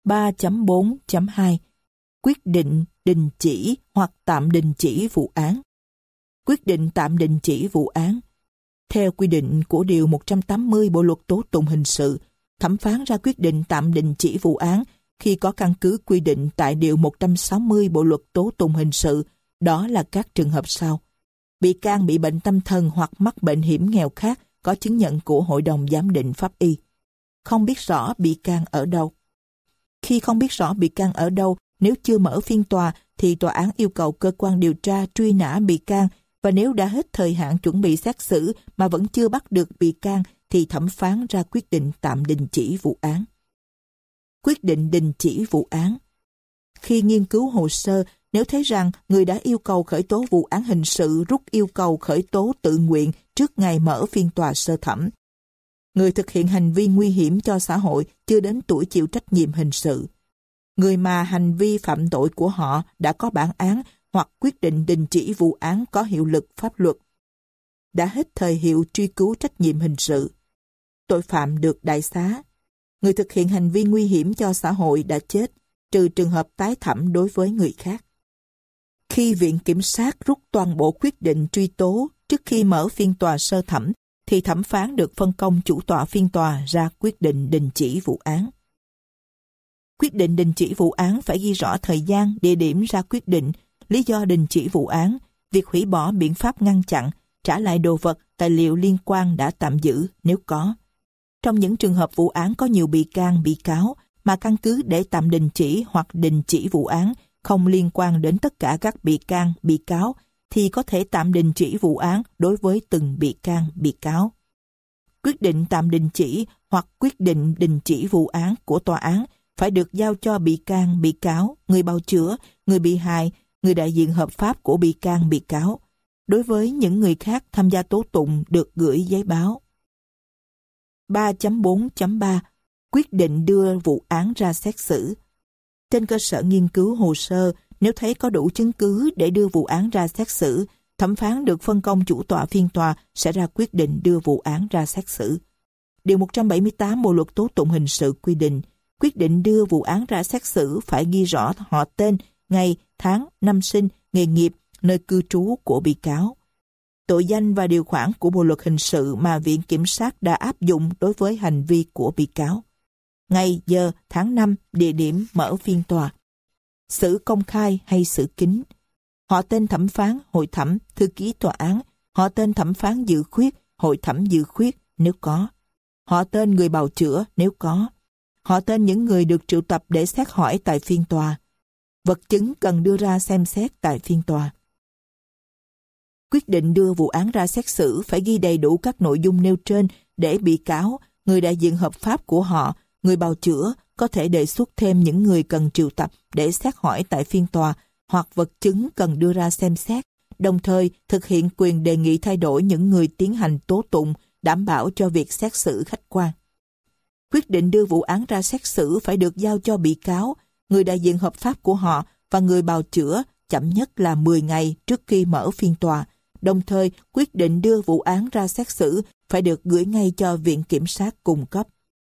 3.4.2 Quyết định đình chỉ hoặc tạm đình chỉ vụ án. Quyết định tạm đình chỉ vụ án. Theo quy định của Điều 180 Bộ Luật Tố tụng Hình sự, thẩm phán ra quyết định tạm đình chỉ vụ án khi có căn cứ quy định tại Điều 160 Bộ Luật Tố tụng Hình sự, đó là các trường hợp sau. Bị can bị bệnh tâm thần hoặc mắc bệnh hiểm nghèo khác có chứng nhận của Hội đồng Giám định Pháp y. Không biết rõ bị can ở đâu. Khi không biết rõ bị can ở đâu, nếu chưa mở phiên tòa thì tòa án yêu cầu cơ quan điều tra truy nã bị can, và nếu đã hết thời hạn chuẩn bị xét xử mà vẫn chưa bắt được bị can thì thẩm phán ra quyết định tạm đình chỉ vụ án. Quyết định đình chỉ vụ án. Khi nghiên cứu hồ sơ, nếu thấy rằng người đã yêu cầu khởi tố vụ án hình sự rút yêu cầu khởi tố tự nguyện trước ngày mở phiên tòa sơ thẩm, người thực hiện hành vi nguy hiểm cho xã hội chưa đến tuổi chịu trách nhiệm hình sự, người mà hành vi phạm tội của họ đã có bản án hoặc quyết định đình chỉ vụ án có hiệu lực pháp luật, đã hết thời hiệu truy cứu trách nhiệm hình sự, tội phạm được đại xá, người thực hiện hành vi nguy hiểm cho xã hội đã chết, trừ trường hợp tái thẩm đối với người khác. Khi Viện Kiểm sát rút toàn bộ quyết định truy tố trước khi mở phiên tòa sơ thẩm, thì thẩm phán được phân công chủ tọa phiên tòa ra quyết định đình chỉ vụ án. Quyết định đình chỉ vụ án phải ghi rõ thời gian, địa điểm ra quyết định, lý do đình chỉ vụ án, việc hủy bỏ biện pháp ngăn chặn, trả lại đồ vật, tài liệu liên quan đã tạm giữ nếu có. Trong những trường hợp vụ án có nhiều bị can, bị cáo, mà căn cứ để tạm đình chỉ hoặc đình chỉ vụ án không liên quan đến tất cả các bị can, bị cáo, thì có thể tạm đình chỉ vụ án đối với từng bị can, bị cáo. Quyết định tạm đình chỉ hoặc quyết định đình chỉ vụ án của tòa án phải được giao cho bị can, bị cáo, người bào chữa, người bị hại, người đại diện hợp pháp của bị can, bị cáo. Đối với những người khác tham gia tố tụng được gửi giấy báo. 3.4.3 Quyết định đưa vụ án ra xét xử. Trên cơ sở nghiên cứu hồ sơ, nếu thấy có đủ chứng cứ để đưa vụ án ra xét xử, thẩm phán được phân công chủ tọa phiên tòa sẽ ra quyết định đưa vụ án ra xét xử. Điều 178 Bộ Luật Tố tụng Hình sự quy định, quyết định đưa vụ án ra xét xử phải ghi rõ họ tên, ngày, tháng, năm sinh, nghề nghiệp, nơi cư trú của bị cáo. Tội danh và điều khoản của Bộ Luật Hình sự mà Viện Kiểm sát đã áp dụng đối với hành vi của bị cáo. Ngày, giờ, tháng năm, địa điểm mở phiên tòa. Xử công khai hay xử kín. Họ tên thẩm phán, hội thẩm, thư ký tòa án. Họ tên thẩm phán dự khuyết, hội thẩm dự khuyết nếu có. Họ tên người bào chữa nếu có. Họ tên những người được triệu tập để xét hỏi tại phiên tòa. Vật chứng cần đưa ra xem xét tại phiên tòa. Quyết định đưa vụ án ra xét xử phải ghi đầy đủ các nội dung nêu trên để bị cáo, người đại diện hợp pháp của họ, người bào chữa có thể đề xuất thêm những người cần triệu tập để xét hỏi tại phiên tòa hoặc vật chứng cần đưa ra xem xét, đồng thời thực hiện quyền đề nghị thay đổi những người tiến hành tố tụng, đảm bảo cho việc xét xử khách quan. Quyết định đưa vụ án ra xét xử phải được giao cho bị cáo, người đại diện hợp pháp của họ và người bào chữa chậm nhất là 10 ngày trước khi mở phiên tòa. Đồng thời, quyết định đưa vụ án ra xét xử phải được gửi ngay cho Viện Kiểm sát cung cấp.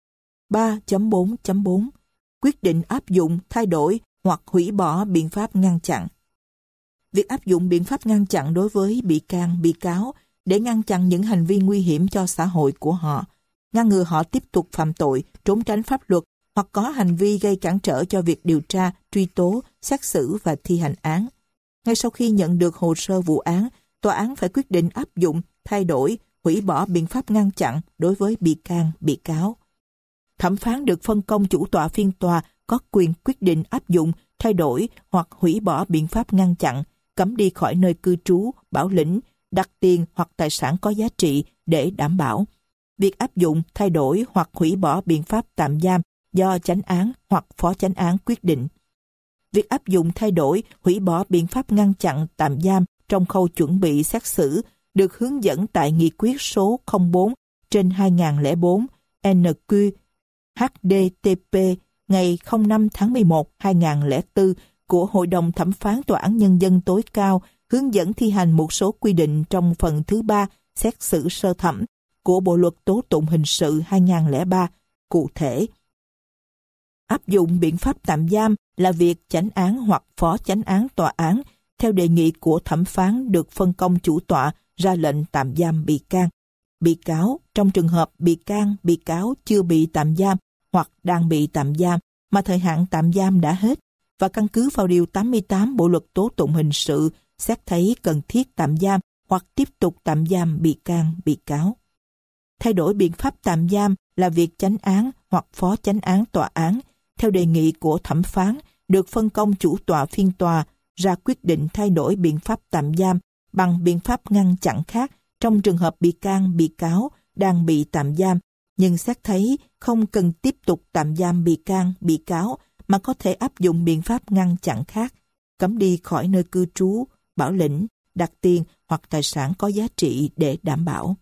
3.4.4 Quyết định áp dụng, thay đổi hoặc hủy bỏ biện pháp ngăn chặn. Việc áp dụng biện pháp ngăn chặn đối với bị can, bị cáo để ngăn chặn những hành vi nguy hiểm cho xã hội của họ, ngăn ngừa họ tiếp tục phạm tội, trốn tránh pháp luật hoặc có hành vi gây cản trở cho việc điều tra, truy tố, xét xử và thi hành án. Ngay sau khi nhận được hồ sơ vụ án, tòa án phải quyết định áp dụng, thay đổi, hủy bỏ biện pháp ngăn chặn đối với bị can, bị cáo. Thẩm phán được phân công chủ tọa phiên tòa có quyền quyết định áp dụng, thay đổi hoặc hủy bỏ biện pháp ngăn chặn, cấm đi khỏi nơi cư trú, bảo lĩnh, đặt tiền hoặc tài sản có giá trị để đảm bảo. Việc áp dụng, thay đổi hoặc hủy bỏ biện pháp tạm giam do chánh án hoặc phó chánh án quyết định. Việc áp dụng, thay đổi, hủy bỏ biện pháp ngăn chặn, tạm giam trong khâu chuẩn bị xét xử được hướng dẫn tại Nghị quyết số 04/2004 NQ HDTP ngày 05 tháng 11 2004 của Hội đồng Thẩm phán Tòa án Nhân dân tối cao hướng dẫn thi hành một số quy định trong phần thứ 3 xét xử sơ thẩm của Bộ Luật Tố tụng Hình sự 2003, cụ thể Áp dụng biện pháp tạm giam là việc chánh án hoặc phó chánh án tòa án theo đề nghị của thẩm phán được phân công chủ tọa ra lệnh tạm giam bị can. Bị cáo trong trường hợp bị can, bị cáo chưa bị tạm giam hoặc đang bị tạm giam mà thời hạn tạm giam đã hết và căn cứ vào Điều 88 Bộ Luật Tố Tụng Hình Sự xét thấy cần thiết tạm giam hoặc tiếp tục tạm giam bị can, bị cáo. Thay đổi biện pháp tạm giam là việc chánh án hoặc phó chánh án tòa án theo đề nghị của thẩm phán được phân công chủ tọa phiên tòa ra quyết định thay đổi biện pháp tạm giam bằng biện pháp ngăn chặn khác trong trường hợp bị can, bị cáo đang bị tạm giam, nhưng xét thấy không cần tiếp tục tạm giam bị can, bị cáo mà có thể áp dụng biện pháp ngăn chặn khác, cấm đi khỏi nơi cư trú, bảo lĩnh, đặt tiền hoặc tài sản có giá trị để đảm bảo.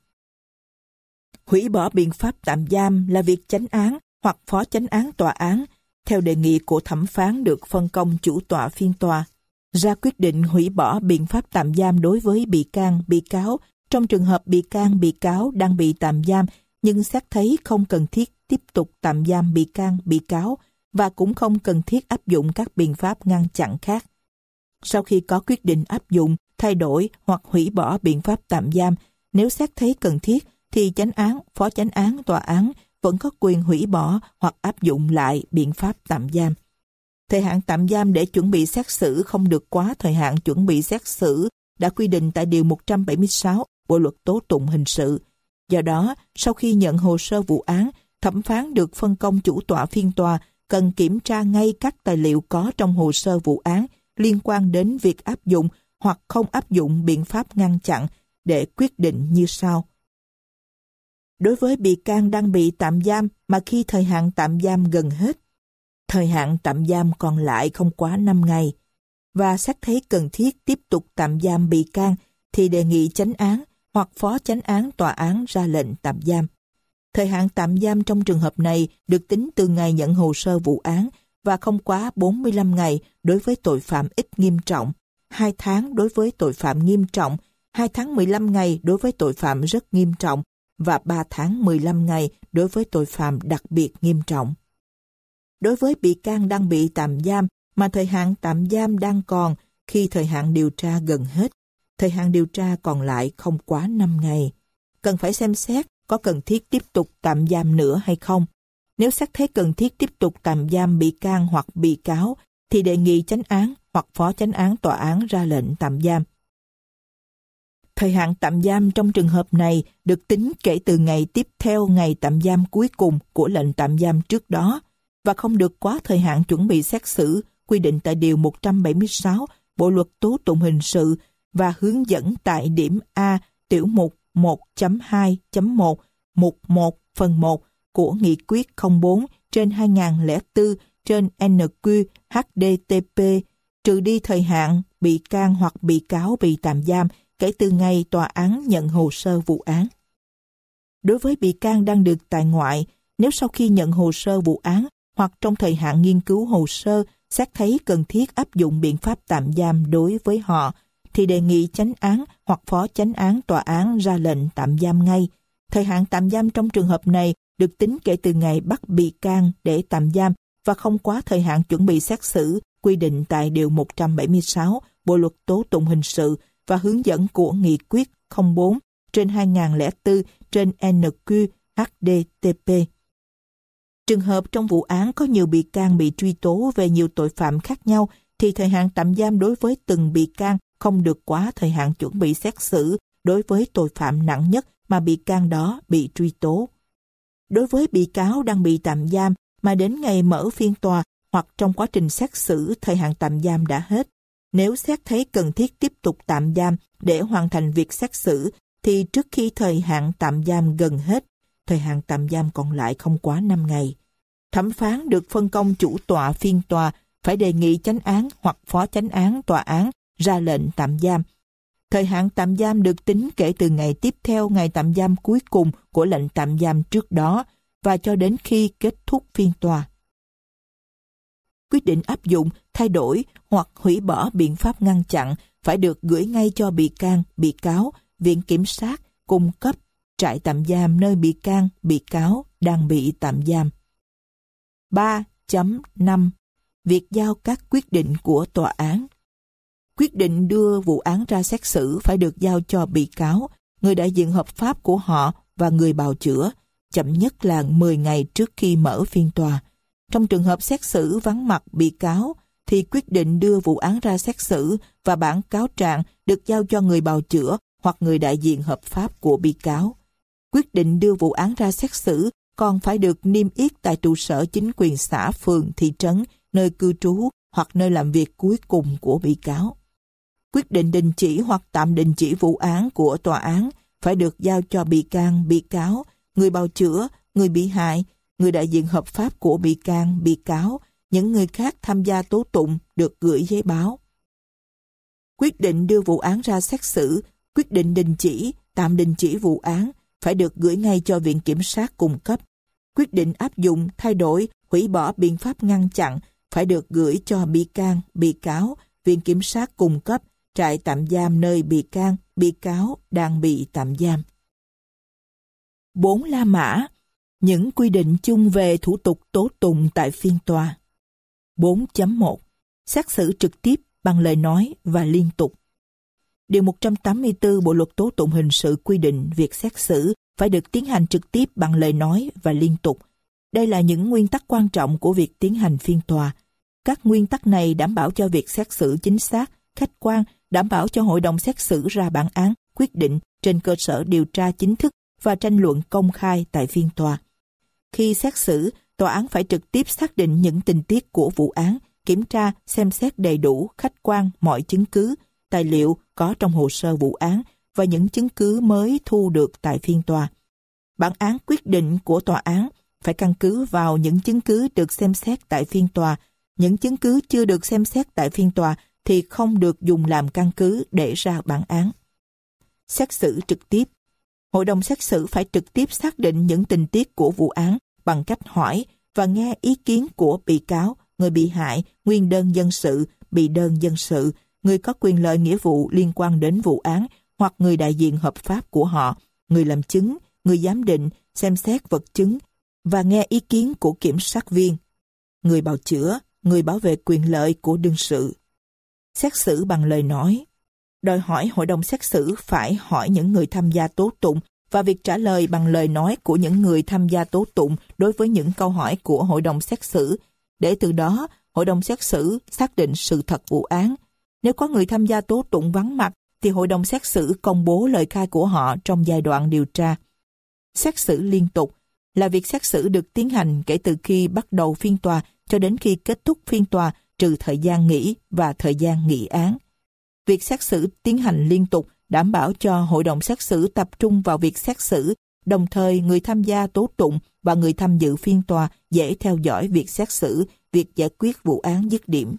Hủy bỏ biện pháp tạm giam là việc chánh án hoặc phó chánh án tòa án theo đề nghị của thẩm phán được phân công chủ tọa phiên tòa ra quyết định hủy bỏ biện pháp tạm giam đối với bị can, bị cáo trong trường hợp bị can, bị cáo đang bị tạm giam nhưng xét thấy không cần thiết tiếp tục tạm giam bị can, bị cáo và cũng không cần thiết áp dụng các biện pháp ngăn chặn khác. Sau khi có quyết định áp dụng, thay đổi hoặc hủy bỏ biện pháp tạm giam, nếu xét thấy cần thiết thì chánh án, phó chánh án tòa án vẫn có quyền hủy bỏ hoặc áp dụng lại biện pháp tạm giam. Thời hạn tạm giam để chuẩn bị xét xử không được quá thời hạn chuẩn bị xét xử đã quy định tại Điều 176 Bộ Luật Tố Tụng Hình Sự. Do đó, sau khi nhận hồ sơ vụ án, thẩm phán được phân công chủ tọa phiên tòa cần kiểm tra ngay các tài liệu có trong hồ sơ vụ án liên quan đến việc áp dụng hoặc không áp dụng biện pháp ngăn chặn để quyết định như sau. Đối với bị can đang bị tạm giam mà khi thời hạn tạm giam gần hết, thời hạn tạm giam còn lại không quá 5 ngày, và xét thấy cần thiết tiếp tục tạm giam bị can thì đề nghị chánh án hoặc phó chánh án tòa án ra lệnh tạm giam. Thời hạn tạm giam trong trường hợp này được tính từ ngày nhận hồ sơ vụ án và không quá 45 ngày đối với tội phạm ít nghiêm trọng, 2 tháng đối với tội phạm nghiêm trọng, 2 tháng 15 ngày đối với tội phạm rất nghiêm trọng và 3 tháng 15 ngày đối với tội phạm đặc biệt nghiêm trọng. Đối với bị can đang bị tạm giam mà thời hạn tạm giam đang còn khi thời hạn điều tra gần hết, thời hạn điều tra còn lại không quá 5 ngày, cần phải xem xét có cần thiết tiếp tục tạm giam nữa hay không. Nếu xét thấy cần thiết tiếp tục tạm giam bị can hoặc bị cáo thì đề nghị chánh án hoặc phó chánh án tòa án ra lệnh tạm giam. Thời hạn tạm giam trong trường hợp này được tính kể từ ngày tiếp theo ngày tạm giam cuối cùng của lệnh tạm giam trước đó và không được quá thời hạn chuẩn bị xét xử quy định tại Điều 176 Bộ Luật Tố Tụng Hình Sự và hướng dẫn tại điểm A tiểu mục 1.2.1 mục 1 phần 1 của Nghị quyết 04/2004/NQ-HDTP trừ đi thời hạn bị can hoặc bị cáo bị tạm giam kể từ ngày tòa án nhận hồ sơ vụ án. Đối với bị can đang được tại ngoại, nếu sau khi nhận hồ sơ vụ án hoặc trong thời hạn nghiên cứu hồ sơ xét thấy cần thiết áp dụng biện pháp tạm giam đối với họ, thì đề nghị chánh án hoặc phó chánh án tòa án ra lệnh tạm giam ngay. Thời hạn tạm giam trong trường hợp này được tính kể từ ngày bắt bị can để tạm giam và không quá thời hạn chuẩn bị xét xử quy định tại Điều 176 Bộ Luật Tố Tụng Hình Sự và hướng dẫn của Nghị quyết 04/2004/NQ-HDTP. Trường hợp trong vụ án có nhiều bị can bị truy tố về nhiều tội phạm khác nhau thì thời hạn tạm giam đối với từng bị can không được quá thời hạn chuẩn bị xét xử đối với tội phạm nặng nhất mà bị can đó bị truy tố. Đối với bị cáo đang bị tạm giam mà đến ngày mở phiên tòa hoặc trong quá trình xét xử thời hạn tạm giam đã hết, nếu xét thấy cần thiết tiếp tục tạm giam để hoàn thành việc xét xử thì trước khi thời hạn tạm giam gần hết, thời hạn tạm giam còn lại không quá 5 ngày. Thẩm phán được phân công chủ tọa phiên tòa phải đề nghị chánh án hoặc phó chánh án tòa án ra lệnh tạm giam. Thời hạn tạm giam được tính kể từ ngày tiếp theo ngày tạm giam cuối cùng của lệnh tạm giam trước đó và cho đến khi kết thúc phiên tòa. Quyết định áp dụng, thay đổi hoặc hủy bỏ biện pháp ngăn chặn phải được gửi ngay cho bị can, bị cáo, viện kiểm sát, cung cấp, trại tạm giam nơi bị can, bị cáo đang bị tạm giam. 3. 4.5 Việc giao các quyết định của tòa án. Quyết định đưa vụ án ra xét xử phải được giao cho bị cáo, người đại diện hợp pháp của họ và người bào chữa, chậm nhất là 10 ngày trước khi mở phiên tòa. Trong trường hợp xét xử vắng mặt bị cáo, thì quyết định đưa vụ án ra xét xử và bản cáo trạng được giao cho người bào chữa hoặc người đại diện hợp pháp của bị cáo. Quyết định đưa vụ án ra xét xử còn phải được niêm yết tại trụ sở chính quyền xã, phường, thị trấn, nơi cư trú hoặc nơi làm việc cuối cùng của bị cáo. Quyết định đình chỉ hoặc tạm đình chỉ vụ án của tòa án phải được giao cho bị can, bị cáo, người bào chữa, người bị hại, người đại diện hợp pháp của bị can, bị cáo, những người khác tham gia tố tụng được gửi giấy báo. Quyết định đưa vụ án ra xét xử, quyết định đình chỉ, tạm đình chỉ vụ án phải được gửi ngay cho Viện Kiểm sát cung cấp. Quyết định áp dụng, thay đổi, hủy bỏ biện pháp ngăn chặn phải được gửi cho bị can, bị cáo, Viện Kiểm sát cung cấp, trại tạm giam nơi bị can, bị cáo đang bị tạm giam. 4. La mã. Những quy định chung về thủ tục tố tụng tại phiên tòa. 4.1 Xét xử trực tiếp bằng lời nói và liên tục. Điều 184 Bộ luật tố tụng hình sự quy định việc xét xử phải được tiến hành trực tiếp bằng lời nói và liên tục. Đây là những nguyên tắc quan trọng của việc tiến hành phiên tòa. Các nguyên tắc này đảm bảo cho việc xét xử chính xác, khách quan, đảm bảo cho hội đồng xét xử ra bản án, quyết định trên cơ sở điều tra chính thức và tranh luận công khai tại phiên tòa. Khi xét xử, tòa án phải trực tiếp xác định những tình tiết của vụ án, kiểm tra, xem xét đầy đủ, khách quan mọi chứng cứ, tài liệu có trong hồ sơ vụ án và những chứng cứ mới thu được tại phiên tòa. Bản án quyết định của tòa án phải căn cứ vào những chứng cứ được xem xét tại phiên tòa. Những chứng cứ chưa được xem xét tại phiên tòa thì không được dùng làm căn cứ để ra bản án. Xét xử trực tiếp. Hội đồng xét xử phải trực tiếp xác định những tình tiết của vụ án bằng cách hỏi và nghe ý kiến của bị cáo, người bị hại, nguyên đơn dân sự, bị đơn dân sự, người có quyền lợi nghĩa vụ liên quan đến vụ án hoặc người đại diện hợp pháp của họ, người làm chứng, người giám định, xem xét vật chứng và nghe ý kiến của kiểm sát viên, người bào chữa, người bảo vệ quyền lợi của đương sự. Xét xử bằng lời nói. Đòi hỏi hội đồng xét xử phải hỏi những người tham gia tố tụng và việc trả lời bằng lời nói của những người tham gia tố tụng đối với những câu hỏi của hội đồng xét xử, để từ đó hội đồng xét xử xác định sự thật vụ án. Nếu có người tham gia tố tụng vắng mặt, thì hội đồng xét xử công bố lời khai của họ trong giai đoạn điều tra. Xét xử liên tục là việc xét xử được tiến hành kể từ khi bắt đầu phiên tòa cho đến khi kết thúc phiên tòa, trừ thời gian nghỉ và thời gian nghị án. Việc xét xử tiến hành liên tục đảm bảo cho hội đồng xét xử tập trung vào việc xét xử, đồng thời người tham gia tố tụng và người tham dự phiên tòa dễ theo dõi việc xét xử, việc giải quyết vụ án dứt điểm.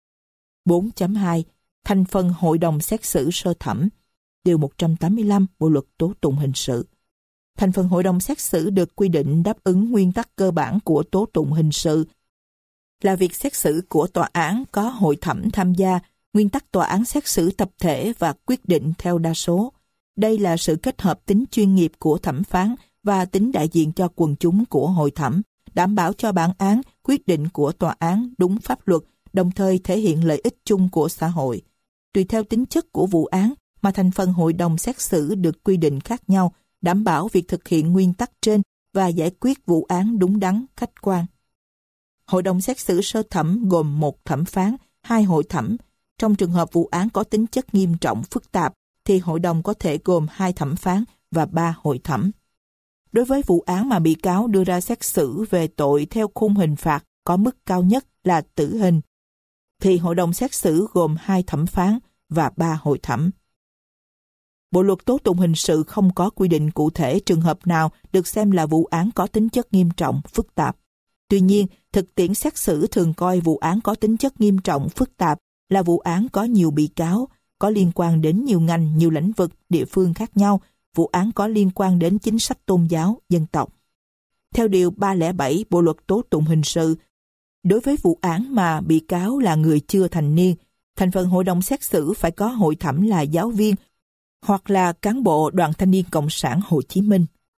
4.2 Thành phần hội đồng xét xử sơ thẩm. Điều 185 Bộ luật tố tụng hình sự. Thành phần hội đồng xét xử được quy định đáp ứng nguyên tắc cơ bản của tố tụng hình sự là việc xét xử của tòa án có hội thẩm tham gia, nguyên tắc tòa án xét xử tập thể và quyết định theo đa số. Đây là sự kết hợp tính chuyên nghiệp của thẩm phán và tính đại diện cho quần chúng của hội thẩm, đảm bảo cho bản án, quyết định của tòa án đúng pháp luật, đồng thời thể hiện lợi ích chung của xã hội. Tùy theo tính chất của vụ án mà thành phần hội đồng xét xử được quy định khác nhau, đảm bảo việc thực hiện nguyên tắc trên và giải quyết vụ án đúng đắn, khách quan. Hội đồng xét xử sơ thẩm gồm 1 thẩm phán, 2 hội thẩm. Trong trường hợp vụ án có tính chất nghiêm trọng, phức tạp, thì hội đồng có thể gồm 2 thẩm phán và 3 hội thẩm. Đối với vụ án mà bị cáo đưa ra xét xử về tội theo khung hình phạt có mức cao nhất là tử hình, thì hội đồng xét xử gồm 2 thẩm phán và 3 hội thẩm. Bộ luật tố tụng hình sự không có quy định cụ thể trường hợp nào được xem là vụ án có tính chất nghiêm trọng, phức tạp. Tuy nhiên, thực tiễn xét xử thường coi vụ án có tính chất nghiêm trọng, phức tạp là vụ án có nhiều bị cáo, có liên quan đến nhiều ngành, nhiều lĩnh vực, địa phương khác nhau, vụ án có liên quan đến chính sách tôn giáo, dân tộc. Theo Điều 307 Bộ luật tố tụng hình sự, đối với vụ án mà bị cáo là người chưa thành niên, thành phần hội đồng xét xử phải có hội thẩm là giáo viên hoặc là cán bộ Đoàn Thanh niên Cộng sản Hồ Chí Minh.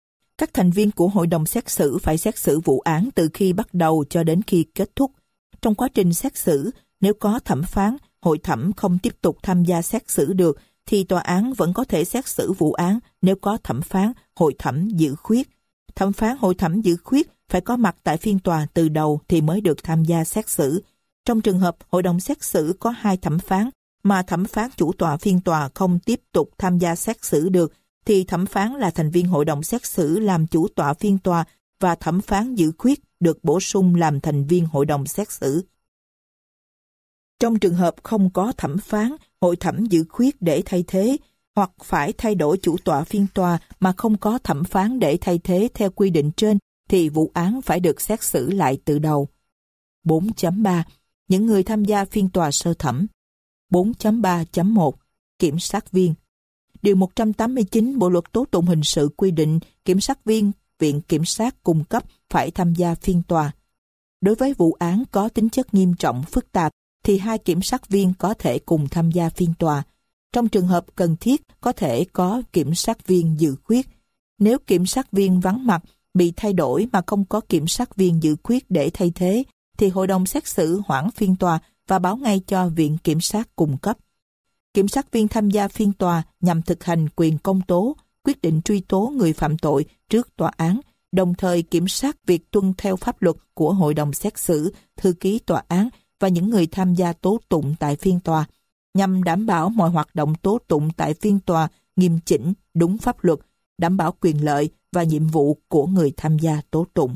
Các thành viên của hội đồng xét xử phải xét xử vụ án từ khi bắt đầu cho đến khi kết thúc. Trong quá trình xét xử, nếu có thẩm phán, hội thẩm không tiếp tục tham gia xét xử được, thì tòa án vẫn có thể xét xử vụ án nếu có thẩm phán, hội thẩm giữ khuyết. Thẩm phán, hội thẩm giữ khuyết phải có mặt tại phiên tòa từ đầu thì mới được tham gia xét xử. Trong trường hợp hội đồng xét xử có 2 thẩm phán, mà thẩm phán chủ tọa phiên tòa không tiếp tục tham gia xét xử được, thì thẩm phán là thành viên hội đồng xét xử làm chủ tọa phiên tòa và thẩm phán giữ khuyết được bổ sung làm thành viên hội đồng xét xử. Trong trường hợp không có thẩm phán, hội thẩm giữ khuyết để thay thế, hoặc phải thay đổi chủ tọa phiên tòa mà không có thẩm phán để thay thế theo quy định trên, thì vụ án phải được xét xử lại từ đầu. 4.3. Những người tham gia phiên tòa sơ thẩm. 4.3.1. Kiểm sát viên. Điều 189 Bộ luật tố tụng hình sự quy định kiểm sát viên Viện Kiểm sát cung cấp phải tham gia phiên tòa. Đối với vụ án có tính chất nghiêm trọng phức tạp, thì 2 kiểm sát viên có thể cùng tham gia phiên tòa. Trong trường hợp cần thiết, có thể có kiểm sát viên dự khuyết. Nếu kiểm sát viên vắng mặt, bị thay đổi mà không có kiểm sát viên dự khuyết để thay thế, thì hội đồng xét xử hoãn phiên tòa và báo ngay cho Viện Kiểm sát cung cấp. Kiểm sát viên tham gia phiên tòa nhằm thực hành quyền công tố, quyết định truy tố người phạm tội trước tòa án, đồng thời kiểm soát việc tuân theo pháp luật của hội đồng xét xử, thư ký tòa án và những người tham gia tố tụng tại phiên tòa, nhằm đảm bảo mọi hoạt động tố tụng tại phiên tòa nghiêm chỉnh, đúng pháp luật, đảm bảo quyền lợi và nhiệm vụ của người tham gia tố tụng.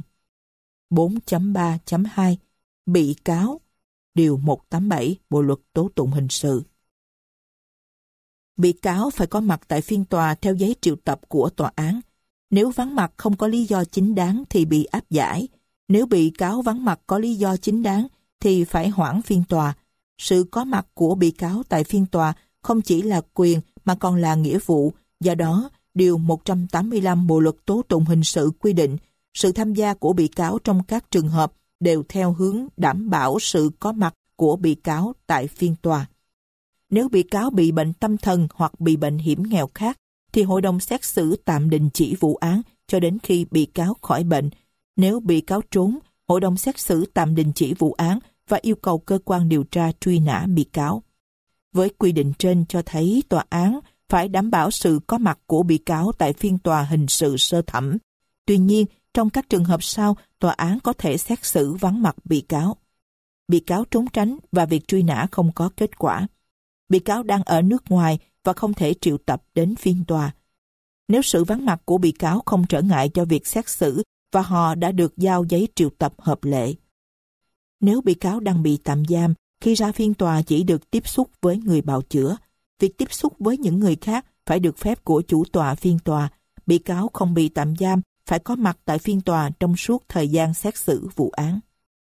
4.3.2 Bị cáo. Điều 187 Bộ luật tố tụng hình sự. Bị cáo phải có mặt tại phiên tòa theo giấy triệu tập của tòa án. Nếu vắng mặt không có lý do chính đáng thì bị áp giải. Nếu bị cáo vắng mặt có lý do chính đáng thì phải hoãn phiên tòa. Sự có mặt của bị cáo tại phiên tòa không chỉ là quyền mà còn là nghĩa vụ. Do đó, Điều 185 Bộ luật tố tụng hình sự quy định sự tham gia của bị cáo trong các trường hợp đều theo hướng đảm bảo sự có mặt của bị cáo tại phiên tòa. Nếu bị cáo bị bệnh tâm thần hoặc bị bệnh hiểm nghèo khác, thì hội đồng xét xử tạm đình chỉ vụ án cho đến khi bị cáo khỏi bệnh. Nếu bị cáo trốn, hội đồng xét xử tạm đình chỉ vụ án và yêu cầu cơ quan điều tra truy nã bị cáo. Với quy định trên cho thấy tòa án phải đảm bảo sự có mặt của bị cáo tại phiên tòa hình sự sơ thẩm. Tuy nhiên, trong các trường hợp sau, tòa án có thể xét xử vắng mặt bị cáo. Bị cáo trốn tránh và việc truy nã không có kết quả. Bị cáo đang ở nước ngoài và không thể triệu tập đến phiên tòa. Nếu sự vắng mặt của bị cáo không trở ngại cho việc xét xử và họ đã được giao giấy triệu tập hợp lệ. Nếu bị cáo đang bị tạm giam, khi ra phiên tòa chỉ được tiếp xúc với người bào chữa. Việc tiếp xúc với những người khác phải được phép của chủ tọa phiên tòa. Bị cáo không bị tạm giam phải có mặt tại phiên tòa trong suốt thời gian xét xử vụ án.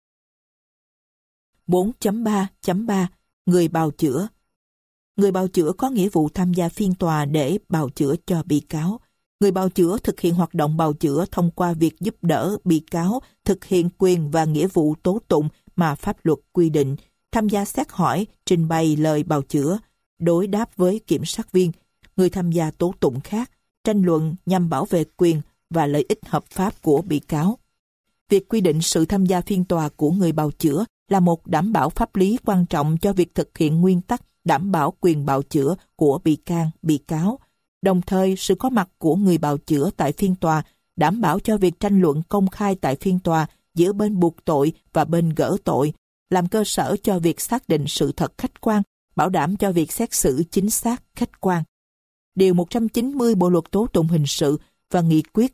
4.3.3 Người bào chữa. Người bào chữa có nghĩa vụ tham gia phiên tòa để bào chữa cho bị cáo. Người bào chữa thực hiện hoạt động bào chữa thông qua việc giúp đỡ bị cáo thực hiện quyền và nghĩa vụ tố tụng mà pháp luật quy định, tham gia xét hỏi, trình bày lời bào chữa, đối đáp với kiểm sát viên, người tham gia tố tụng khác, tranh luận nhằm bảo vệ quyền và lợi ích hợp pháp của bị cáo. Việc quy định sự tham gia phiên tòa của người bào chữa là một đảm bảo pháp lý quan trọng cho việc thực hiện nguyên tắc đảm bảo quyền bào chữa của bị can, bị cáo. Đồng thời, sự có mặt của người bào chữa tại phiên tòa đảm bảo cho việc tranh luận công khai tại phiên tòa giữa bên buộc tội và bên gỡ tội, làm cơ sở cho việc xác định sự thật khách quan, bảo đảm cho việc xét xử chính xác, khách quan. Điều 190 Bộ luật tố tụng hình sự và Nghị quyết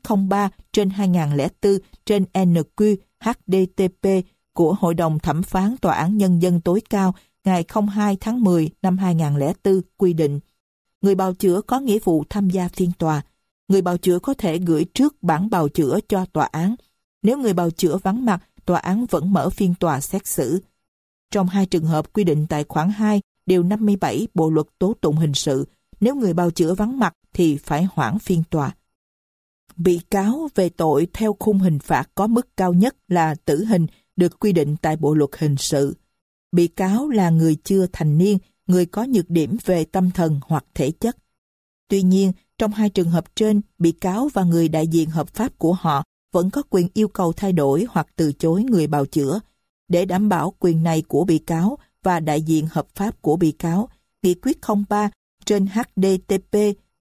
03/2004/NQ/HDTP của Hội đồng Thẩm phán Tòa án Nhân dân tối cao ngày 02 tháng 10 năm 2004 quy định người bào chữa có nghĩa vụ tham gia phiên tòa. Người bào chữa có thể gửi trước bản bào chữa cho tòa án. Nếu người bào chữa vắng mặt, tòa án vẫn mở phiên tòa xét xử. Trong 2 trường hợp quy định tại khoản 2, điều 57 Bộ luật tố tụng hình sự, nếu người bào chữa vắng mặt thì phải hoãn phiên tòa. Bị cáo về tội theo khung hình phạt có mức cao nhất là tử hình được quy định tại Bộ luật hình sự. Bị cáo là người chưa thành niên, người có nhược điểm về tâm thần hoặc thể chất. Tuy nhiên, Trong hai trường hợp trên, bị cáo và người đại diện hợp pháp của họ vẫn có quyền yêu cầu thay đổi hoặc từ chối người bào chữa. Để đảm bảo quyền này của bị cáo và đại diện hợp pháp của bị cáo, Nghị quyết 03 trên HDTP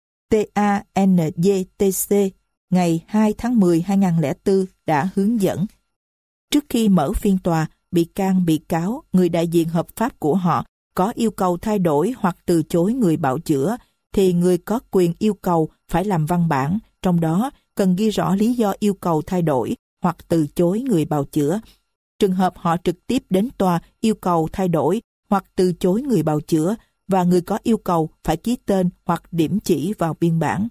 TANGTC ngày 2 tháng 10 2004 đã hướng dẫn. Trước khi mở phiên tòa, bị can, bị cáo, người đại diện hợp pháp của họ có yêu cầu thay đổi hoặc từ chối người bào chữa, thì người có quyền yêu cầu phải làm văn bản, trong đó cần ghi rõ lý do yêu cầu thay đổi hoặc từ chối người bào chữa. Trường hợp họ trực tiếp đến tòa yêu cầu thay đổi hoặc từ chối người bào chữa và người có yêu cầu phải ký tên hoặc điểm chỉ vào biên bản.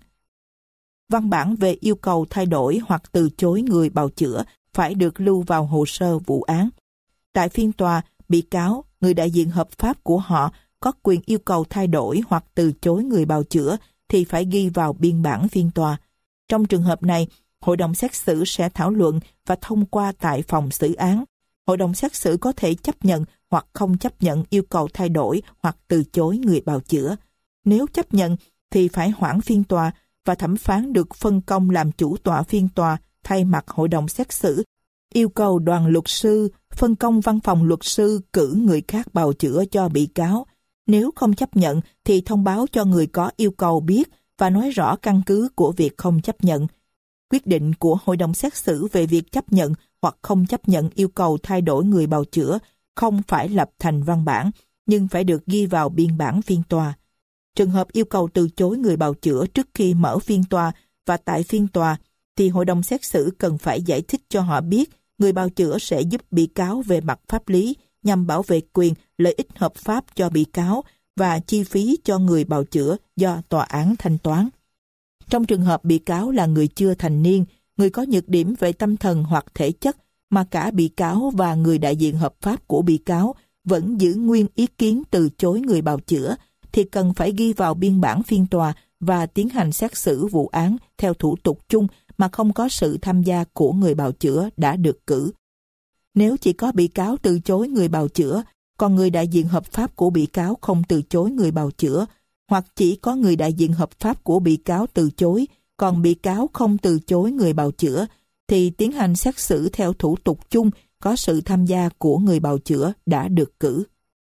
Văn bản về yêu cầu thay đổi hoặc từ chối người bào chữa phải được lưu vào hồ sơ vụ án. Tại phiên tòa, bị cáo, người đại diện hợp pháp của họ có quyền yêu cầu thay đổi hoặc từ chối người bào chữa thì phải ghi vào biên bản phiên tòa. Trong trường hợp này, hội đồng xét xử sẽ thảo luận và thông qua tại phòng xử án. Hội đồng xét xử có thể chấp nhận hoặc không chấp nhận yêu cầu thay đổi hoặc từ chối người bào chữa. Nếu chấp nhận thì phải hoãn phiên tòa và thẩm phán được phân công làm chủ tọa phiên tòa thay mặt hội đồng xét xử, yêu cầu đoàn luật sư phân công văn phòng luật sư cử người khác bào chữa cho bị cáo. Nếu không chấp nhận thì thông báo cho người có yêu cầu biết và nói rõ căn cứ của việc không chấp nhận. Quyết định của hội đồng xét xử về việc chấp nhận hoặc không chấp nhận yêu cầu thay đổi người bào chữa không phải lập thành văn bản, nhưng phải được ghi vào biên bản phiên tòa. Trường hợp yêu cầu từ chối người bào chữa trước khi mở phiên tòa và tại phiên tòa, thì hội đồng xét xử cần phải giải thích cho họ biết người bào chữa sẽ giúp bị cáo về mặt pháp lý nhằm bảo vệ quyền, lợi ích hợp pháp cho bị cáo và chi phí cho người bào chữa do tòa án thanh toán. Trong trường hợp bị cáo là người chưa thành niên, người có nhược điểm về tâm thần hoặc thể chất mà cả bị cáo và người đại diện hợp pháp của bị cáo vẫn giữ nguyên ý kiến từ chối người bào chữa, thì cần phải ghi vào biên bản phiên tòa và tiến hành xét xử vụ án theo thủ tục chung mà không có sự tham gia của người bào chữa đã được cử. Nếu chỉ có bị cáo từ chối người bào chữa, còn người đại diện hợp pháp của bị cáo không từ chối người bào chữa, hoặc chỉ có người đại diện hợp pháp của bị cáo từ chối, còn bị cáo không từ chối người bào chữa, thì tiến hành xét xử theo thủ tục chung có sự tham gia của người bào chữa đã được cử.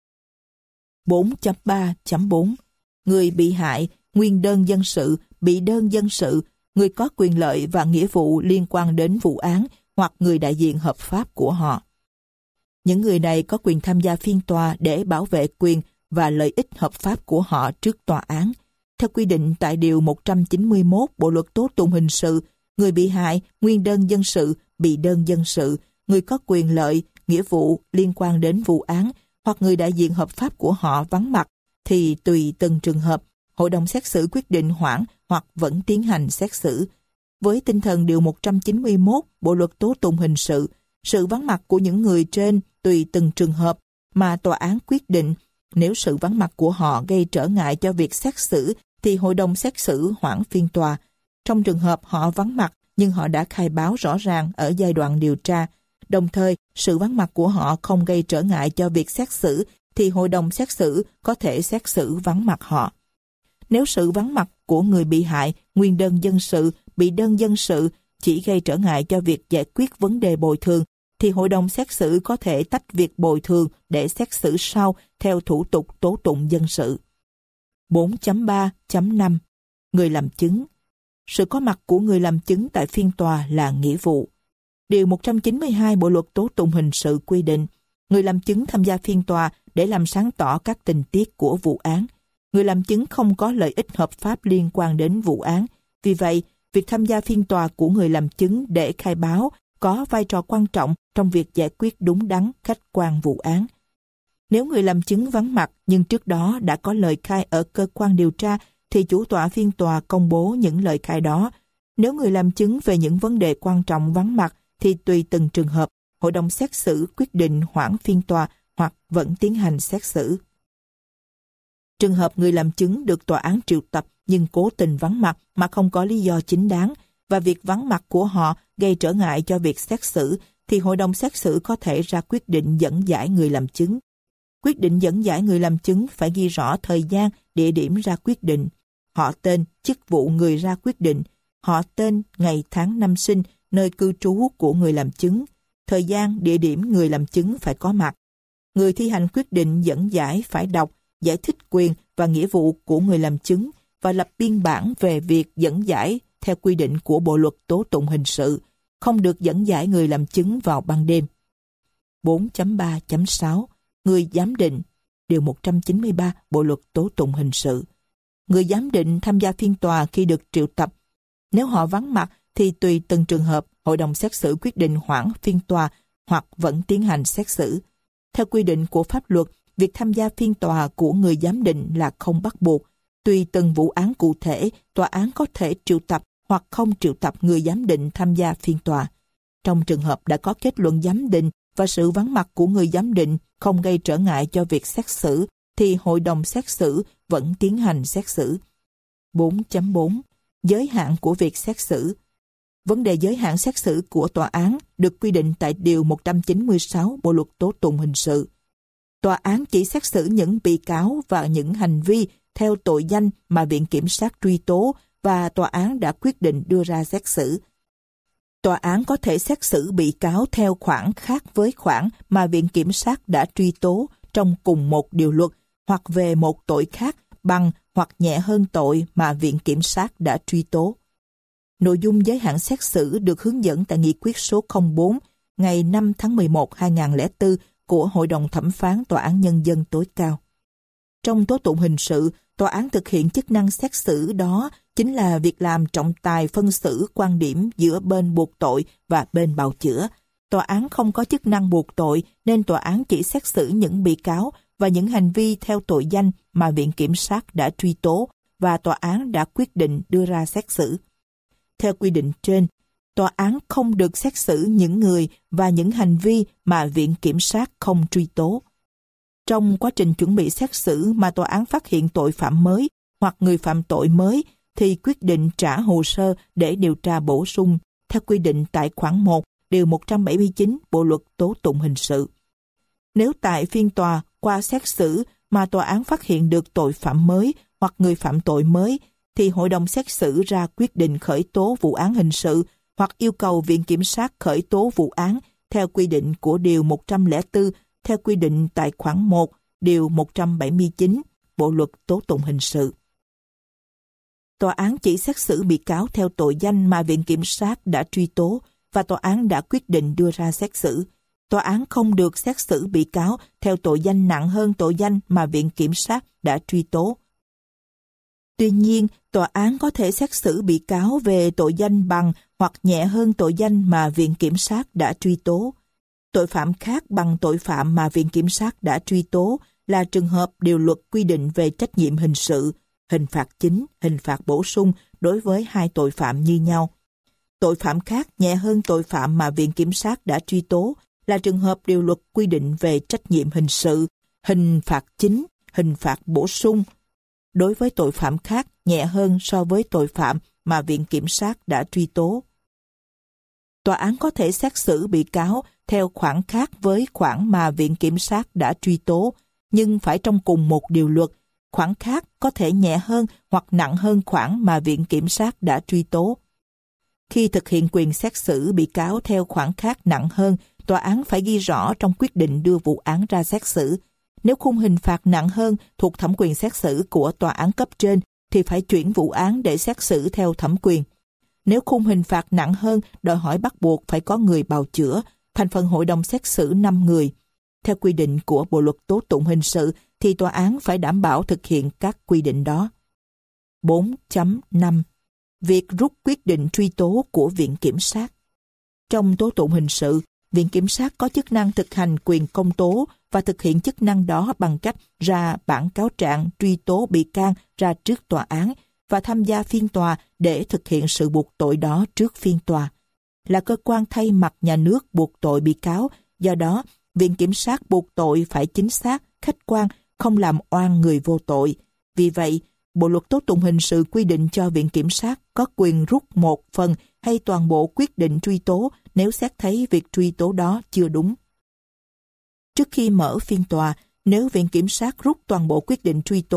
4.3.4 Người bị hại, nguyên đơn dân sự, bị đơn dân sự, người có quyền lợi và nghĩa vụ liên quan đến vụ án hoặc người đại diện hợp pháp của họ. Những người này có quyền tham gia phiên tòa để bảo vệ quyền và lợi ích hợp pháp của họ trước tòa án. Theo quy định tại Điều 191 Bộ Luật Tố Tụng Hình sự, người bị hại, nguyên đơn dân sự, bị đơn dân sự, người có quyền lợi, nghĩa vụ liên quan đến vụ án hoặc người đại diện hợp pháp của họ vắng mặt, thì tùy từng trường hợp, hội đồng xét xử quyết định hoãn hoặc vẫn tiến hành xét xử. Với tinh thần Điều 191 Bộ Luật Tố Tụng Hình sự, sự vắng mặt của những người trên tùy từng trường hợp mà tòa án quyết định. Nếu sự vắng mặt của họ gây trở ngại cho việc xét xử thì hội đồng xét xử hoãn phiên tòa. Trong trường hợp họ vắng mặt nhưng họ đã khai báo rõ ràng ở giai đoạn điều tra, đồng thời sự vắng mặt của họ không gây trở ngại cho việc xét xử thì hội đồng xét xử có thể xét xử vắng mặt họ. Nếu sự vắng mặt của người bị hại, nguyên đơn dân sự, bị đơn dân sự chỉ gây trở ngại cho việc giải quyết vấn đề bồi thường, thì hội đồng xét xử có thể tách việc bồi thường để xét xử sau theo thủ tục tố tụng dân sự. 4.3.5 Người làm chứng. Sự có mặt của người làm chứng tại phiên tòa là nghĩa vụ. Điều 192 Bộ Luật Tố Tụng Hình sự quy định, người làm chứng tham gia phiên tòa để làm sáng tỏ các tình tiết của vụ án. Người làm chứng không có lợi ích hợp pháp liên quan đến vụ án. Vì vậy, việc tham gia phiên tòa của người làm chứng để khai báo có vai trò quan trọng trong việc giải quyết đúng đắn khách quan vụ án. Nếu người làm chứng vắng mặt nhưng trước đó đã có lời khai ở cơ quan điều tra thì chủ tọa phiên tòa công bố những lời khai đó. Nếu người làm chứng về những vấn đề quan trọng vắng mặt thì tùy từng trường hợp, hội đồng xét xử quyết định hoãn phiên tòa hoặc vẫn tiến hành xét xử. Trường hợp người làm chứng được tòa án triệu tập nhưng cố tình vắng mặt mà không có lý do chính đáng và việc vắng mặt của họ gây trở ngại cho việc xét xử thì hội đồng xét xử có thể ra quyết định dẫn giải người làm chứng. Quyết định dẫn giải người làm chứng phải ghi rõ thời gian, địa điểm ra quyết định. họ tên, chức vụ người ra quyết định, họ tên, ngày tháng năm sinh, nơi cư trú của người làm chứng, thời gian, địa điểm người làm chứng phải có mặt. Người thi hành quyết định dẫn giải phải đọc, giải thích quyền và nghĩa vụ của người làm chứng và lập biên bản về việc dẫn giải theo quy định của Bộ luật tố tụng hình sự, không được dẫn giải người làm chứng vào ban đêm. 4.3.6 Người giám định, điều 193 Bộ luật tố tụng hình sự. Người giám định tham gia phiên tòa khi được triệu tập. Nếu họ vắng mặt thì tùy từng trường hợp, hội đồng xét xử quyết định hoãn phiên tòa hoặc vẫn tiến hành xét xử. Theo quy định của pháp luật, việc tham gia phiên tòa của người giám định là không bắt buộc. Tùy từng vụ án cụ thể, tòa án có thể triệu tập hoặc không triệu tập người giám định tham gia phiên tòa. Trong trường hợp đã có kết luận giám định và sự vắng mặt của người giám định không gây trở ngại cho việc xét xử, thì hội đồng xét xử vẫn tiến hành xét xử. 4.4 Giới hạn của việc xét xử. Vấn đề giới hạn xét xử của tòa án được quy định tại Điều 196 Bộ luật tố tụng hình sự. Tòa án chỉ xét xử những bị cáo và những hành vi theo tội danh mà Viện Kiểm sát truy tố và tòa án đã quyết định đưa ra xét xử. Tòa án có thể xét xử bị cáo theo khoản khác với khoản mà Viện Kiểm sát đã truy tố trong cùng một điều luật hoặc về một tội khác bằng hoặc nhẹ hơn tội mà Viện Kiểm sát đã truy tố. Nội dung giới hạn xét xử được hướng dẫn tại Nghị quyết số 04 ngày 5 tháng 11 2004 của Hội đồng Thẩm phán Tòa án Nhân dân tối cao. Trong tố tụng hình sự, tòa án thực hiện chức năng xét xử đó chính là việc làm trọng tài phân xử quan điểm giữa bên buộc tội và bên bào chữa. Tòa án không có chức năng buộc tội nên tòa án chỉ xét xử những bị cáo và những hành vi theo tội danh mà Viện Kiểm sát đã truy tố và tòa án đã quyết định đưa ra xét xử. Theo quy định trên, tòa án không được xét xử những người và những hành vi mà Viện Kiểm sát không truy tố. Trong quá trình chuẩn bị xét xử mà tòa án phát hiện tội phạm mới hoặc người phạm tội mới thì quyết định trả hồ sơ để điều tra bổ sung theo quy định tại khoản 1, điều 179 Bộ luật tố tụng hình sự. Nếu tại phiên tòa qua xét xử mà tòa án phát hiện được tội phạm mới hoặc người phạm tội mới thì hội đồng xét xử ra quyết định khởi tố vụ án hình sự hoặc yêu cầu Viện Kiểm sát khởi tố vụ án theo quy định của Điều 104 theo quy định tại khoản 1, Điều 179 Bộ luật tố tụng hình sự. Tòa án chỉ xét xử bị cáo theo tội danh mà Viện Kiểm sát đã truy tố và tòa án đã quyết định đưa ra xét xử. Tòa án không được xét xử bị cáo theo tội danh nặng hơn tội danh mà Viện Kiểm sát đã truy tố. Tuy nhiên, tòa án có thể xét xử bị cáo về tội danh bằng hoặc nhẹ hơn tội danh mà Viện Kiểm sát đã truy tố. Tội phạm khác bằng tội phạm mà Viện Kiểm sát đã truy tố là trường hợp điều luật quy định về trách nhiệm hình sự, hình phạt chính, hình phạt bổ sung đối với hai tội phạm như nhau. Tội phạm khác nhẹ hơn tội phạm mà Viện Kiểm sát đã truy tố là trường hợp điều luật quy định về trách nhiệm hình sự, hình phạt chính, hình phạt bổ sung đối với tội phạm khác nhẹ hơn so với tội phạm mà Viện Kiểm sát đã truy tố. Tòa án có thể xét xử bị cáo theo khoản khác với khoản mà Viện Kiểm sát đã truy tố, nhưng phải trong cùng một điều luật. Khoản khác có thể nhẹ hơn hoặc nặng hơn khoản mà Viện Kiểm sát đã truy tố. Khi thực hiện quyền xét xử bị cáo theo khoản khác nặng hơn, tòa án phải ghi rõ trong quyết định đưa vụ án ra xét xử. Nếu khung hình phạt nặng hơn thuộc thẩm quyền xét xử của tòa án cấp trên, thì phải chuyển vụ án để xét xử theo thẩm quyền. Nếu khung hình phạt nặng hơn đòi hỏi bắt buộc phải có người bào chữa, thành phần hội đồng xét xử 5 người. Theo quy định của Bộ luật tố tụng hình sự thì tòa án phải đảm bảo thực hiện các quy định đó. 4.5 Việc rút quyết định truy tố của Viện Kiểm sát. Trong tố tụng hình sự, Viện Kiểm sát có chức năng thực hành quyền công tố và thực hiện chức năng đó bằng cách ra bản cáo trạng truy tố bị can ra trước tòa án và tham gia phiên tòa để thực hiện sự buộc tội đó trước phiên tòa. Là cơ quan thay mặt nhà nước buộc tội bị cáo, do đó Viện Kiểm sát buộc tội phải chính xác, khách quan, không làm oan người vô tội. Vì vậy, Bộ luật tố tụng hình sự quy định cho Viện Kiểm sát có quyền rút một phần hay toàn bộ quyết định truy tố nếu xét thấy việc truy tố đó chưa đúng. Trước khi mở phiên tòa, nếu Viện Kiểm sát rút toàn bộ quyết định truy tố,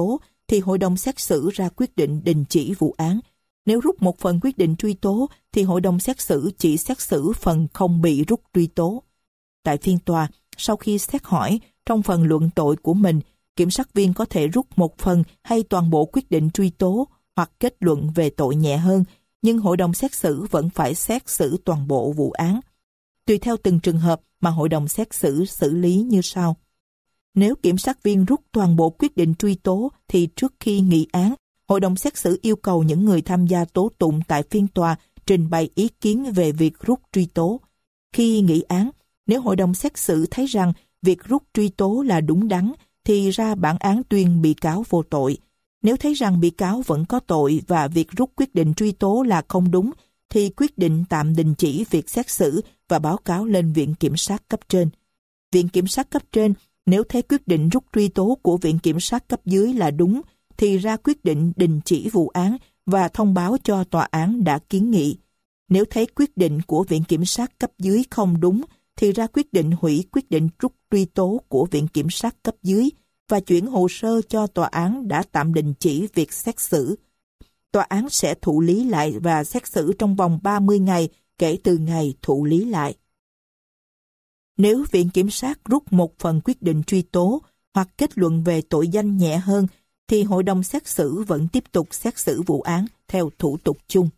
thì hội đồng xét xử ra quyết định đình chỉ vụ án. Nếu rút một phần quyết định truy tố, thì hội đồng xét xử chỉ xét xử phần không bị rút truy tố. Tại phiên tòa, sau khi xét hỏi, trong phần luận tội của mình, kiểm sát viên có thể rút một phần hay toàn bộ quyết định truy tố hoặc kết luận về tội nhẹ hơn, nhưng hội đồng xét xử vẫn phải xét xử toàn bộ vụ án. Tùy theo từng trường hợp mà hội đồng xét xử xử lý như sau. Nếu kiểm sát viên rút toàn bộ quyết định truy tố thì trước khi nghị án, hội đồng xét xử yêu cầu những người tham gia tố tụng tại phiên tòa trình bày ý kiến về việc rút truy tố. Khi nghị án, nếu hội đồng xét xử thấy rằng việc rút truy tố là đúng đắn, thì ra bản án tuyên bị cáo vô tội. Nếu thấy rằng bị cáo vẫn có tội và việc rút quyết định truy tố là không đúng, thì quyết định tạm đình chỉ việc xét xử và báo cáo lên Viện Kiểm sát cấp trên. Viện Kiểm sát cấp trên, nếu thấy quyết định rút truy tố của Viện Kiểm sát cấp dưới là đúng, thì ra quyết định đình chỉ vụ án và thông báo cho tòa án đã kiến nghị. Nếu thấy quyết định của Viện Kiểm sát cấp dưới không đúng, thì ra quyết định hủy quyết định rút truy tố của Viện Kiểm sát cấp dưới và chuyển hồ sơ cho tòa án đã tạm đình chỉ việc xét xử. Tòa án sẽ thụ lý lại và xét xử trong vòng 30 ngày kể từ ngày thụ lý lại. Nếu Viện Kiểm sát rút một phần quyết định truy tố hoặc kết luận về tội danh nhẹ hơn, thì hội đồng xét xử vẫn tiếp tục xét xử vụ án theo thủ tục chung.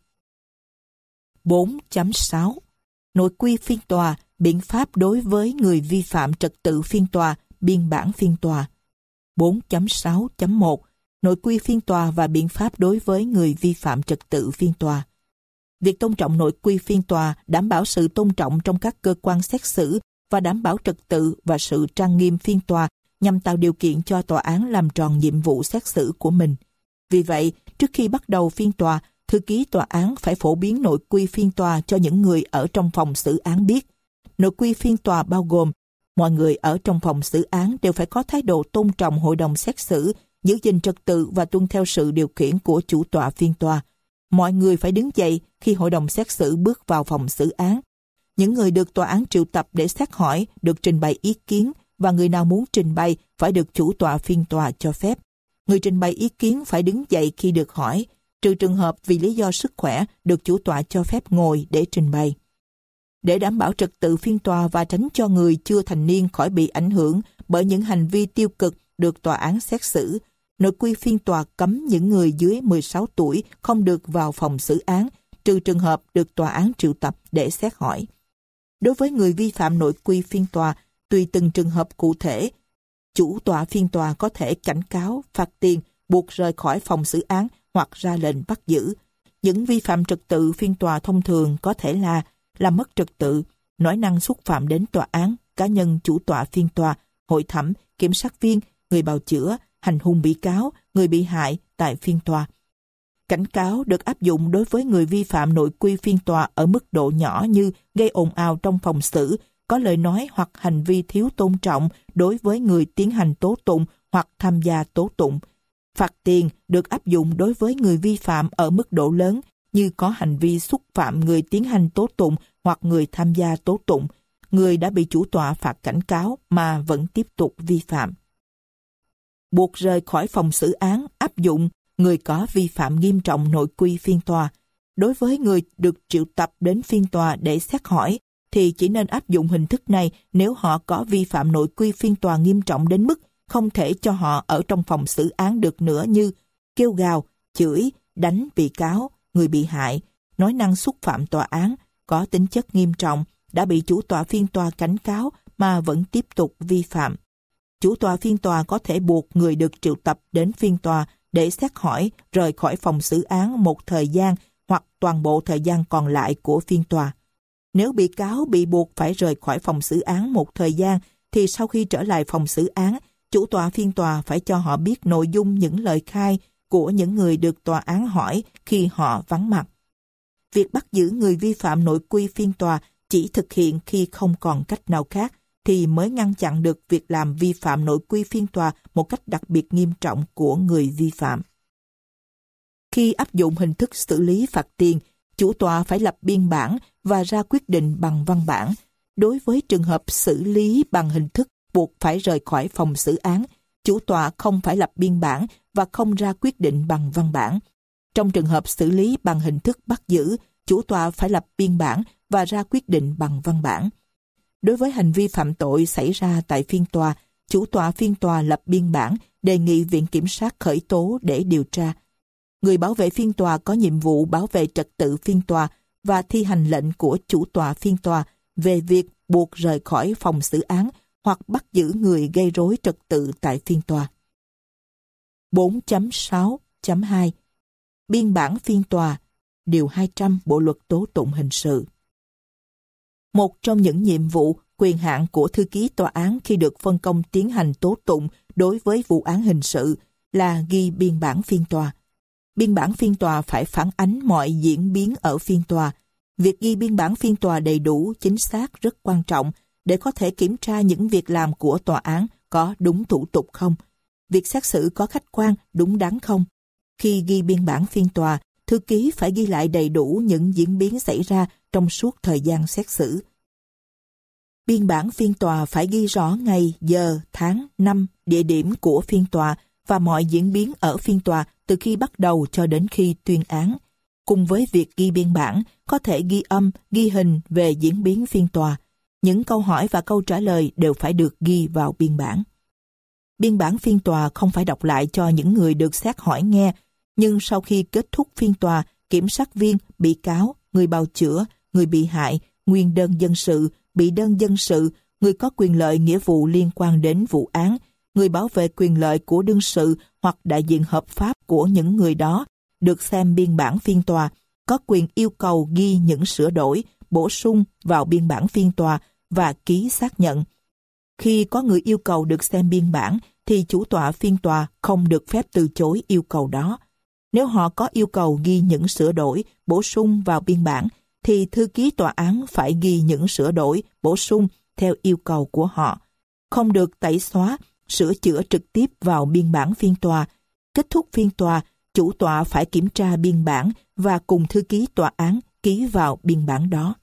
4.6. Nội quy phiên tòa, biện pháp đối với người vi phạm trật tự phiên tòa, biên bản phiên tòa. 4.6.1. Nội quy phiên tòa và biện pháp đối với người vi phạm trật tự phiên tòa. Việc tôn trọng nội quy phiên tòa đảm bảo sự tôn trọng trong các cơ quan xét xử và đảm bảo trật tự và sự trang nghiêm phiên tòa nhằm tạo điều kiện cho tòa án làm tròn nhiệm vụ xét xử của mình. Vì vậy, trước khi bắt đầu phiên tòa, thư ký tòa án phải phổ biến nội quy phiên tòa cho những người ở trong phòng xử án biết. Nội quy phiên tòa bao gồm mọi người ở trong phòng xử án đều phải có thái độ tôn trọng hội đồng xét xử, giữ gìn trật tự và tuân theo sự điều khiển của chủ tọa phiên tòa. Mọi người phải đứng dậy khi hội đồng xét xử bước vào phòng xử án. Những người được tòa án triệu tập để xét hỏi được trình bày ý kiến và người nào muốn trình bày phải được chủ tọa phiên tòa cho phép. Người trình bày ý kiến phải đứng dậy khi được hỏi, trừ trường hợp vì lý do sức khỏe được chủ tọa cho phép ngồi để trình bày. Để đảm bảo trật tự phiên tòa và tránh cho người chưa thành niên khỏi bị ảnh hưởng bởi những hành vi tiêu cực được tòa án xét xử, nội quy phiên tòa cấm những người dưới 16 tuổi không được vào phòng xử án, trừ trường hợp được tòa án triệu tập để xét hỏi. Đối với người vi phạm nội quy phiên tòa, tùy từng trường hợp cụ thể, chủ tọa phiên tòa có thể cảnh cáo, phạt tiền, buộc rời khỏi phòng xử án hoặc ra lệnh bắt giữ. Những vi phạm trật tự phiên tòa thông thường có thể là làm mất trật tự, nói năng xúc phạm đến tòa án, cá nhân chủ tọa phiên tòa, hội thẩm, kiểm sát viên, người bào chữa, hành hung bị cáo, người bị hại tại phiên tòa. Cảnh cáo được áp dụng đối với người vi phạm nội quy phiên tòa ở mức độ nhỏ như gây ồn ào trong phòng xử, có lời nói hoặc hành vi thiếu tôn trọng đối với người tiến hành tố tụng hoặc tham gia tố tụng. Phạt tiền được áp dụng đối với người vi phạm ở mức độ lớn như có hành vi xúc phạm người tiến hành tố tụng hoặc người tham gia tố tụng, người đã bị chủ tọa phạt cảnh cáo mà vẫn tiếp tục vi phạm. Buộc rời khỏi phòng xử án áp dụng người có vi phạm nghiêm trọng nội quy phiên tòa. Đối với người được triệu tập đến phiên tòa để xét hỏi, thì chỉ nên áp dụng hình thức này nếu họ có vi phạm nội quy phiên tòa nghiêm trọng đến mức không thể cho họ ở trong phòng xử án được nữa, như kêu gào, chửi, đánh bị cáo, người bị hại, nói năng xúc phạm tòa án, có tính chất nghiêm trọng, đã bị chủ tọa phiên tòa cảnh cáo mà vẫn tiếp tục vi phạm. Chủ tọa phiên tòa có thể buộc người được triệu tập đến phiên tòa để xét hỏi rời khỏi phòng xử án một thời gian hoặc toàn bộ thời gian còn lại của phiên tòa. Nếu bị cáo bị buộc phải rời khỏi phòng xử án một thời gian, thì sau khi trở lại phòng xử án, chủ tọa phiên tòa phải cho họ biết nội dung những lời khai của những người được tòa án hỏi khi họ vắng mặt. Việc bắt giữ người vi phạm nội quy phiên tòa chỉ thực hiện khi không còn cách nào khác, thì mới ngăn chặn được việc làm vi phạm nội quy phiên tòa một cách đặc biệt nghiêm trọng của người vi phạm. Khi áp dụng hình thức xử lý phạt tiền, chủ tọa phải lập biên bản và ra quyết định bằng văn bản. Đối với trường hợp xử lý bằng hình thức buộc phải rời khỏi phòng xử án, chủ tọa không phải lập biên bản và không ra quyết định bằng văn bản. Trong trường hợp xử lý bằng hình thức bắt giữ, chủ tọa phải lập biên bản và ra quyết định bằng văn bản. Đối với hành vi phạm tội xảy ra tại phiên tòa, chủ tọa phiên tòa lập biên bản, đề nghị viện kiểm sát khởi tố để điều tra. Người bảo vệ phiên tòa có nhiệm vụ bảo vệ trật tự phiên tòa và thi hành lệnh của chủ tọa phiên tòa về việc buộc rời khỏi phòng xử án hoặc bắt giữ người gây rối trật tự tại phiên tòa. 4.6.2 Biên bản phiên tòa, Điều 200 Bộ Luật Tố tụng Hình sự. Một trong những nhiệm vụ, quyền hạn của thư ký tòa án khi được phân công tiến hành tố tụng đối với vụ án hình sự là ghi biên bản phiên tòa. Biên bản phiên tòa phải phản ánh mọi diễn biến ở phiên tòa. Việc ghi biên bản phiên tòa đầy đủ, chính xác rất quan trọng để có thể kiểm tra những việc làm của tòa án có đúng thủ tục không, việc xét xử có khách quan, đúng đắn không. Khi ghi biên bản phiên tòa, thư ký phải ghi lại đầy đủ những diễn biến xảy ra trong suốt thời gian xét xử. Biên bản phiên tòa phải ghi rõ ngày, giờ, tháng, năm, địa điểm của phiên tòa và mọi diễn biến ở phiên tòa từ khi bắt đầu cho đến khi tuyên án. Cùng với việc ghi biên bản, có thể ghi âm, ghi hình về diễn biến phiên tòa. Những câu hỏi và câu trả lời đều phải được ghi vào biên bản. Biên bản phiên tòa không phải đọc lại cho những người được xét hỏi nghe, nhưng sau khi kết thúc phiên tòa, kiểm sát viên, bị cáo, người bào chữa, người bị hại, nguyên đơn dân sự, bị đơn dân sự, người có quyền lợi nghĩa vụ liên quan đến vụ án, người bảo vệ quyền lợi của đương sự hoặc đại diện hợp pháp của những người đó, được xem biên bản phiên tòa, có quyền yêu cầu ghi những sửa đổi, bổ sung vào biên bản phiên tòa và ký xác nhận. Khi có người yêu cầu được xem biên bản, thì chủ tọa phiên tòa không được phép từ chối yêu cầu đó. Nếu họ có yêu cầu ghi những sửa đổi, bổ sung vào biên bản, thì thư ký tòa án phải ghi những sửa đổi, bổ sung theo yêu cầu của họ. Không được tẩy xóa, sửa chữa trực tiếp vào biên bản phiên tòa. Kết thúc phiên tòa, chủ tọa phải kiểm tra biên bản và cùng thư ký tòa án ký vào biên bản đó.